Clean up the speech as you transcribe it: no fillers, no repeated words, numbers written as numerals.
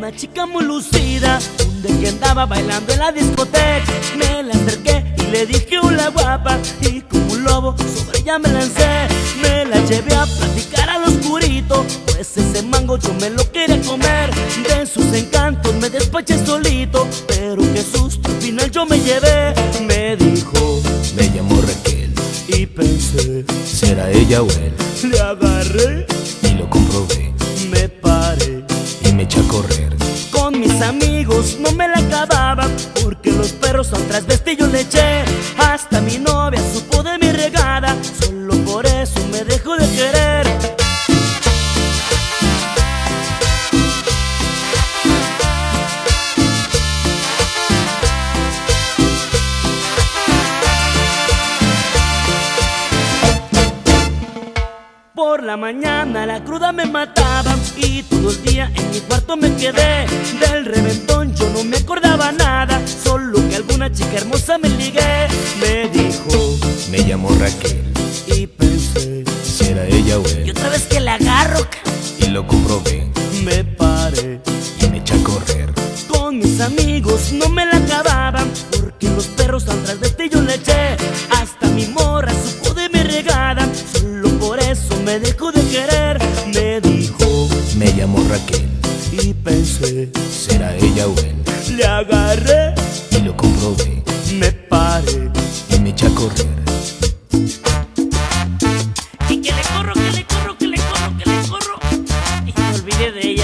una chica muy lucida, un día que andaba bailando en la discoteca. Me la acerqué y le dije hola guapa, y como un lobo sobre ella me lancé. Me la llevé a platicar al oscurito, pues ese mango yo me lo quería comer. De sus encantos me despaché solito, pero qué susto al final yo me llevé. Me dijo, me llamo Raquel, y pensé, ¿será ella o él? le agarré Y lo comprobé, me paré. y me eché a correr. Con mis amigos no me la acababa, porque los perros al trasvesti yo le eché. Hasta mi novia supo de mi regada, solo por eso me dejó de querer. Por la mañana la cruda me mataba y todo el día en mi cuarto me quedé. Del reventón yo no me acordaba nada, solo que alguna chica hermosa me ligué. Me dijo, Me llamo Raquel, y pensé, ¿será ella o y él? otra vez que la agarro, Y lo comprobé, me paré. y me eché a correr. Con mis amigos no me la acababan, porque los perros al trasvesti yo le eché. Hasta mi morra supo de mi regada, solo por eso me dejó de querer. Me dijo, Me llamo Raquel, y pensé, ¿será ella o él? le agarré, Y lo comprobé, me paré. y me eché a correr. Y que le corro, que le corro, que le corro, que le corro. Y me olvidé de ella.